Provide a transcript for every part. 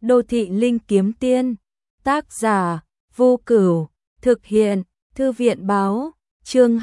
Đô thị linh kiếm tiên, tác giả, Vô Cửu, thực hiện, Thư viện báo, chương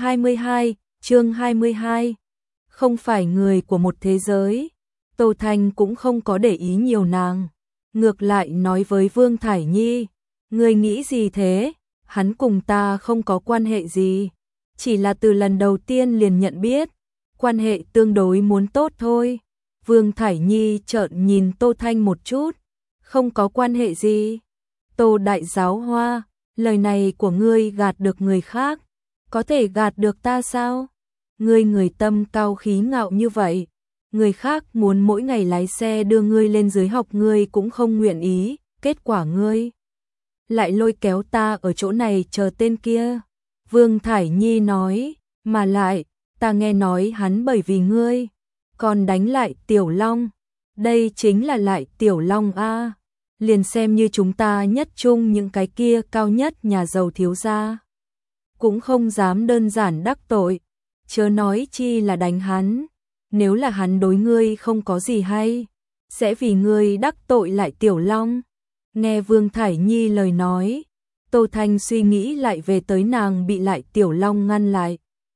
22, không phải người của một thế giới. Tô Thanh cũng không có để ý nhiều nàng, ngược lại nói với Vương Thải Nhi, ngươi nghĩ gì thế, hắn cùng ta không có quan hệ gì, chỉ là từ lần đầu tiên liền nhận biết, quan hệ tương đối muốn tốt thôi. Vương Thải Nhi trợn nhìn Tô Thanh một chút, không có quan hệ gì. Tô đại giáo hoa, lời này của ngươi gạt được người khác, có thể gạt được ta sao? Ngươi người tâm cao khí ngạo như vậy, người khác muốn mỗi ngày lái xe đưa ngươi lên dưới học ngươi cũng không nguyện ý, kết quả ngươi lại lôi kéo ta ở chỗ này chờ tên kia. Vương Thải Nhi nói, mà lại, ta nghe nói hắn bởi vì ngươi còn đánh lại Tiểu Long, đây chính là lại Tiểu Long a, liền xem như chúng ta nhất chung những cái kia cao nhất nhà giàu thiếu gia, cũng không dám đơn giản đắc tội, chớ nói chi là đánh hắn, nếu là hắn đối ngươi không có gì hay, sẽ vì ngươi đắc tội lại Tiểu Long. Nghe Vương Thải Nhi lời nói, Tô Thanh suy nghĩ lại về tới nàng bị lại Tiểu Long ngăn lại.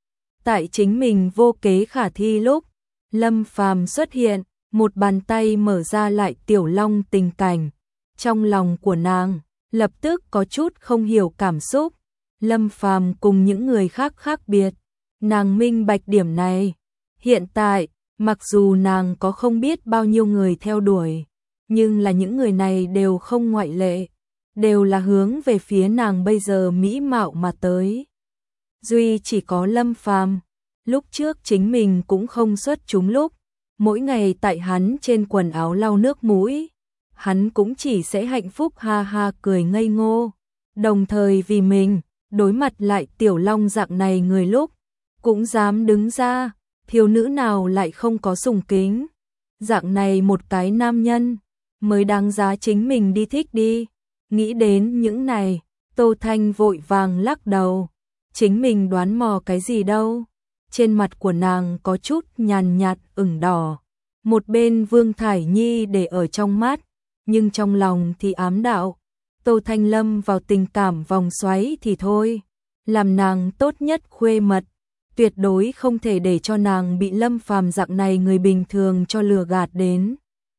Tại chính mình vô kế khả thi lúc, Lâm Phàm xuất hiện, một bàn tay mở ra lại Tiểu Long tình cảnh. Trong lòng của nàng, lập tức có chút không hiểu cảm xúc. Lâm Phàm cùng những người khác khác biệt, nàng minh bạch điểm này. Hiện tại, mặc dù nàng có không biết bao nhiêu người theo đuổi, nhưng là những người này đều không ngoại lệ, đều là hướng về phía nàng bây giờ mỹ mạo mà tới. Duy chỉ có Lâm Phàm, lúc trước chính mình cũng không xuất chúng lúc, mỗi ngày tại hắn trên quần áo lau nước mũi, hắn cũng chỉ sẽ hạnh phúc ha ha cười ngây ngô, đồng thời vì mình, đối mặt lại Tiểu Long dạng này người lúc, cũng dám đứng ra, thiếu nữ nào lại không có sùng kính, dạng này một cái nam nhân, mới đáng giá chính mình đi thích đi. Nghĩ đến những này, Tô Thanh vội vàng lắc đầu, chính mình đoán mò cái gì đâu. Trên mặt của nàng có chút nhàn nhạt ửng đỏ, một bên Vương Thải Nhi để ở trong mắt, nhưng trong lòng thì ám đạo, Tô Thanh lâm vào tình cảm vòng xoáy thì thôi, làm nàng tốt nhất khuê mật, tuyệt đối không thể để cho nàng bị Lâm Phàm dạng này người bình thường cho lừa gạt đến.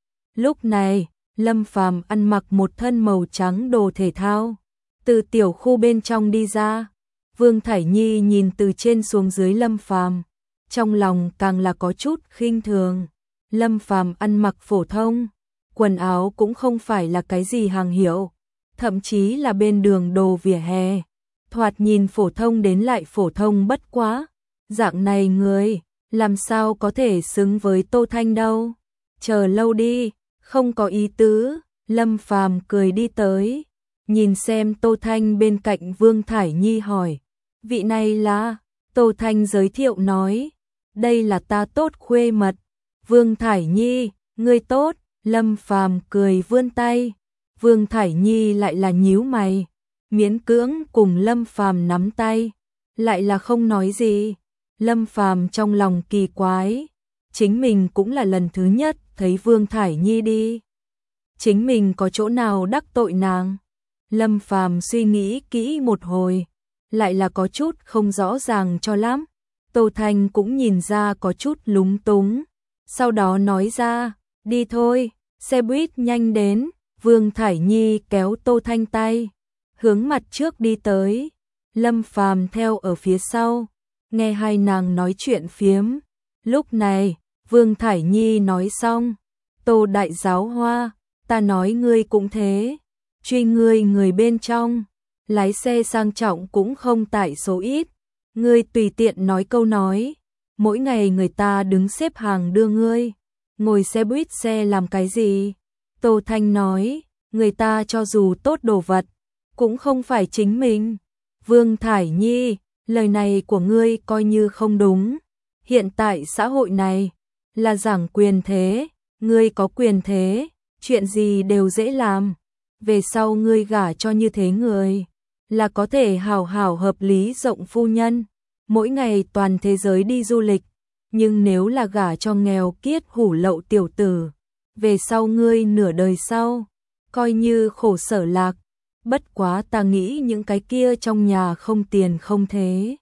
Lúc này, Lâm Phàm ăn mặc một thân màu trắng đồ thể thao, từ tiểu khu bên trong đi ra. Vương Thải Nhi nhìn từ trên xuống dưới Lâm Phàm, trong lòng càng là có chút khinh thường. Lâm Phàm ăn mặc phổ thông, quần áo cũng không phải là cái gì hàng hiệu, thậm chí là bên đường đồ vỉa hè, thoạt nhìn phổ thông đến lại phổ thông bất quá. Dạng này người, làm sao có thể xứng với Tô Thanh đâu? Chờ lâu đi, không có ý tứ. Lâm Phàm cười đi tới, nhìn xem Tô Thanh bên cạnh Vương Thải Nhi hỏi, vị này là? Tô Thanh giới thiệu nói, đây là ta tốt khuê mật. Vương Thải Nhi, ngươi tốt. Lâm Phàm cười vươn tay, Vương Thải Nhi lại là nhíu mày, miễn cưỡng cùng Lâm Phàm nắm tay, lại là không nói gì. Lâm Phàm trong lòng kỳ quái, chính mình cũng là lần thứ nhất thấy Vương Thải Nhi đi, chính mình có chỗ nào đắc tội nàng? Lâm Phàm suy nghĩ kỹ một hồi, lại là có chút không rõ ràng cho lắm. Tô Thanh cũng nhìn ra có chút lúng túng, sau đó nói ra, đi thôi, xe buýt nhanh đến. Vương Thải Nhi kéo Tô Thanh tay, hướng mặt trước đi tới, Lâm Phàm theo ở phía sau, nghe hai nàng nói chuyện phiếm. Lúc này, Vương Thải Nhi nói xong, Tô đại giáo hoa, ta nói ngươi cũng thế, truy ngươi người bên trong, lái xe sang trọng cũng không tại số ít, ngươi tùy tiện nói câu nói, mỗi ngày người ta đứng xếp hàng đưa ngươi, ngồi xe buýt xe làm cái gì? Tô Thanh nói, người ta cho dù tốt đồ vật, cũng không phải chính mình. Vương Thải Nhi, lời này của ngươi coi như không đúng, hiện tại xã hội này là giảng quyền thế, ngươi có quyền thế, chuyện gì đều dễ làm, về sau ngươi gả cho như thế người, là có thể hào hào hợp lý rộng phu nhân, mỗi ngày toàn thế giới đi du lịch, nhưng nếu là gả cho nghèo kiết hủ lậu tiểu tử, về sau ngươi nửa đời sau, coi như khổ sở lạc, bất quá ta nghĩ những cái kia trong nhà không tiền không thế.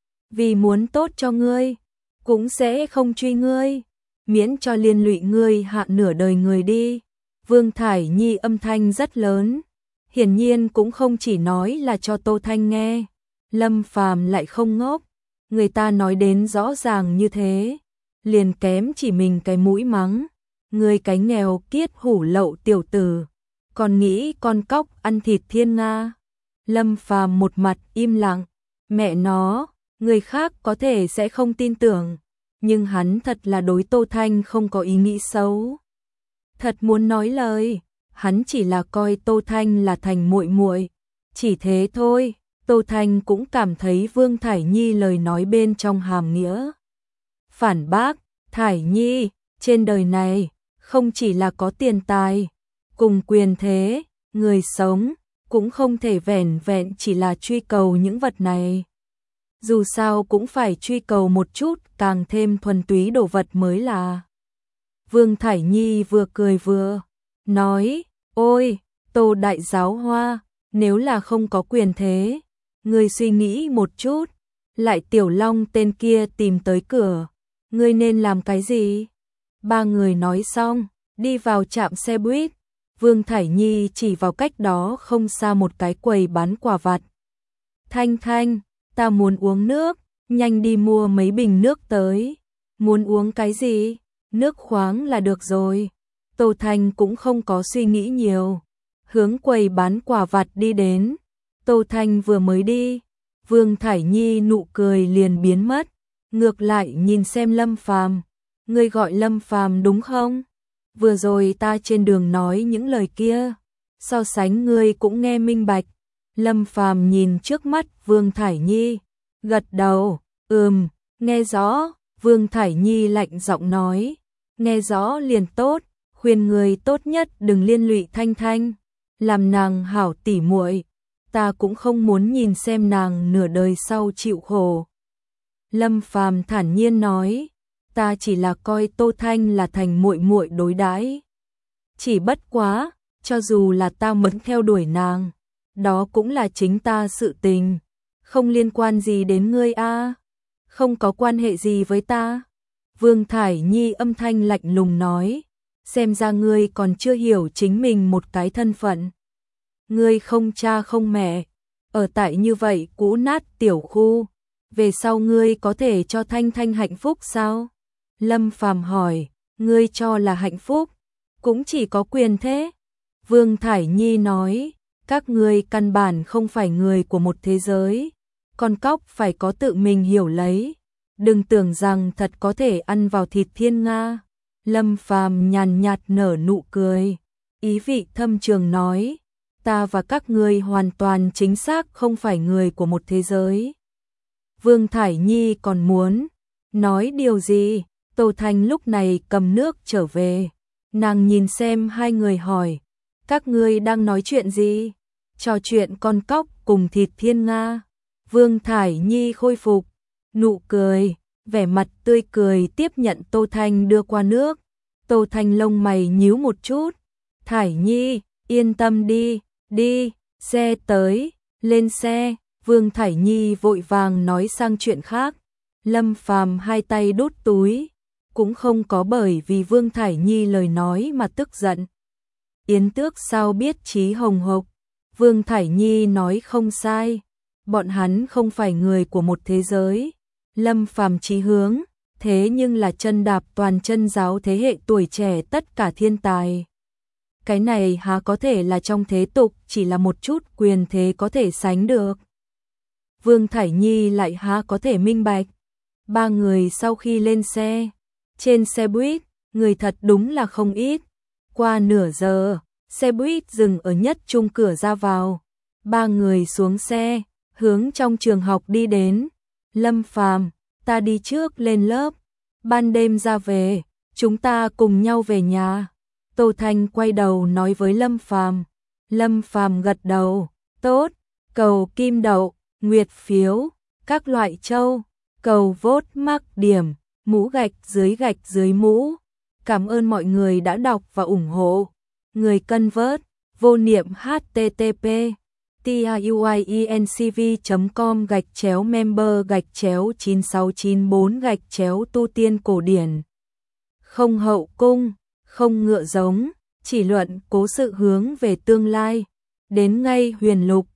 Vì muốn tốt cho ngươi, cũng sẽ không truy ngươi, miễn cho liên lụy ngươi hạ nửa đời người đi. Vương Thải Nhi âm thanh rất lớn, hiển nhiên cũng không chỉ nói là cho Tô Thanh nghe. Lâm Phàm lại không ngốc, người ta nói đến rõ ràng như thế, liền kém chỉ mình cái mũi mắng, ngươi cái nghèo kiết hủ lậu tiểu tử, còn nghĩ con cóc ăn thịt thiên nga. Lâm Phàm một mặt im lặng, mẹ nó, người khác có thể sẽ không tin tưởng, nhưng hắn thật là đối Tô Thanh không có ý nghĩ xấu. Thật muốn nói lời, hắn chỉ là coi Tô Thanh là thành muội muội, chỉ thế thôi. Tô Thanh cũng cảm thấy Vương Thải Nhi lời nói bên trong hàm nghĩa. Phản bác, Thải Nhi, trên đời này, không chỉ là có tiền tài, cùng quyền thế, người sống, cũng không thể vẻn vẹn chỉ là truy cầu những vật này. Dù sao cũng phải truy cầu một chút càng thêm thuần túy đồ vật mới là. Vương Thải Nhi vừa cười vừa nói, ôi, Tô đại giáo hoa, nếu là không có quyền thế, ngươi suy nghĩ một chút, lại Tiểu Long tên kia tìm tới cửa, ngươi nên làm cái gì? Ba người nói xong, đi vào trạm xe buýt. Vương Thải Nhi chỉ vào cách đó không xa một cái quầy bán quà vặt. Thanh Thanh, ta muốn uống nước, nhanh đi mua mấy bình nước tới. Muốn uống cái gì? Nước khoáng là được rồi. Tô Thanh cũng không có suy nghĩ nhiều, hướng quầy bán quà vặt đi đến. Tô Thanh vừa mới đi, Vương Thải Nhi nụ cười liền biến mất, ngược lại nhìn xem Lâm Phàm, ngươi gọi Lâm Phàm đúng không? Vừa rồi ta trên đường nói những lời kia, so sánh ngươi cũng nghe minh bạch. Lâm Phàm nhìn trước mắt Vương Thải Nhi, gật đầu, nghe rõ. Vương Thải Nhi lạnh giọng nói, nghe rõ liền tốt, khuyên người tốt nhất đừng liên lụy Thanh Thanh, làm nàng hảo tỉ muội, ta cũng không muốn nhìn xem nàng nửa đời sau chịu khổ. Lâm Phàm thản nhiên nói, ta chỉ là coi Tô Thanh là thành muội muội đối đãi. Chỉ bất quá, cho dù là ta muốn theo đuổi nàng, đó cũng là chính ta sự tình, không liên quan gì đến ngươi a, không có quan hệ gì với ta. Vương Thải Nhi âm thanh lạnh lùng nói, xem ra ngươi còn chưa hiểu chính mình một cái thân phận. Ngươi không cha không mẹ, ở tại như vậy cũ nát tiểu khu, về sau ngươi có thể cho Thanh Thanh hạnh phúc sao? Lâm Phàm hỏi, ngươi cho là hạnh phúc, cũng chỉ có quyền thế. Vương Thải Nhi nói, các ngươi căn bản không phải người của một thế giới, con cóc phải có tự mình hiểu lấy, đừng tưởng rằng thật có thể ăn vào thịt thiên nga. Lâm Phàm nhàn nhạt nở nụ cười, ý vị thâm trường nói, ta và các ngươi hoàn toàn chính xác không phải người của một thế giới. Vương Thải Nhi còn muốn nói điều gì, Tô Thanh lúc này cầm nước trở về, nàng nhìn xem hai người hỏi, các ngươi đang nói chuyện gì? Trò chuyện con cóc cùng thịt thiên nga. Vương Thải Nhi khôi phục nụ cười, vẻ mặt tươi cười tiếp nhận Tô Thanh đưa qua nước. Tô Thanh lông mày nhíu một chút, Thải Nhi, yên tâm đi, đi, xe tới, lên xe. Vương Thải Nhi vội vàng nói sang chuyện khác. Lâm Phàm hai tay đút túi, cũng không có bởi vì Vương Thải Nhi lời nói mà tức giận. Yến Tước sao biết trí hồng hộc, Vương Thải Nhi nói không sai, bọn hắn không phải người của một thế giới. Lâm Phàm chí hướng, thế nhưng là chân đạp toàn chân giáo thế hệ tuổi trẻ tất cả thiên tài. Cái này há có thể là trong thế tục chỉ là một chút quyền thế có thể sánh được. Vương Thải Nhi lại há có thể minh bạch. Ba người sau khi lên xe, trên xe buýt, người thật đúng là không ít. Qua nửa giờ, xe buýt dừng ở nhất trung cửa ra vào. Ba người xuống xe, hướng trong trường học đi đến. Lâm Phàm, ta đi trước lên lớp, ban đêm ra về, chúng ta cùng nhau về nhà. Tô Thanh quay đầu nói với Lâm Phàm. Lâm Phàm gật đầu, tốt, cầu kim đậu, nguyệt phiếu, các loại châu, cầu vote mắc điểm, mũ gạch dưới mũ. Cảm ơn mọi người đã đọc và ủng hộ. Người cân vớt. Vô niệm http tiuincv.com/member/9694- tu tiên cổ điển. Không hậu cung, không ngựa giống, chỉ luận cố sự hướng về tương lai. Đến ngay huyền lục,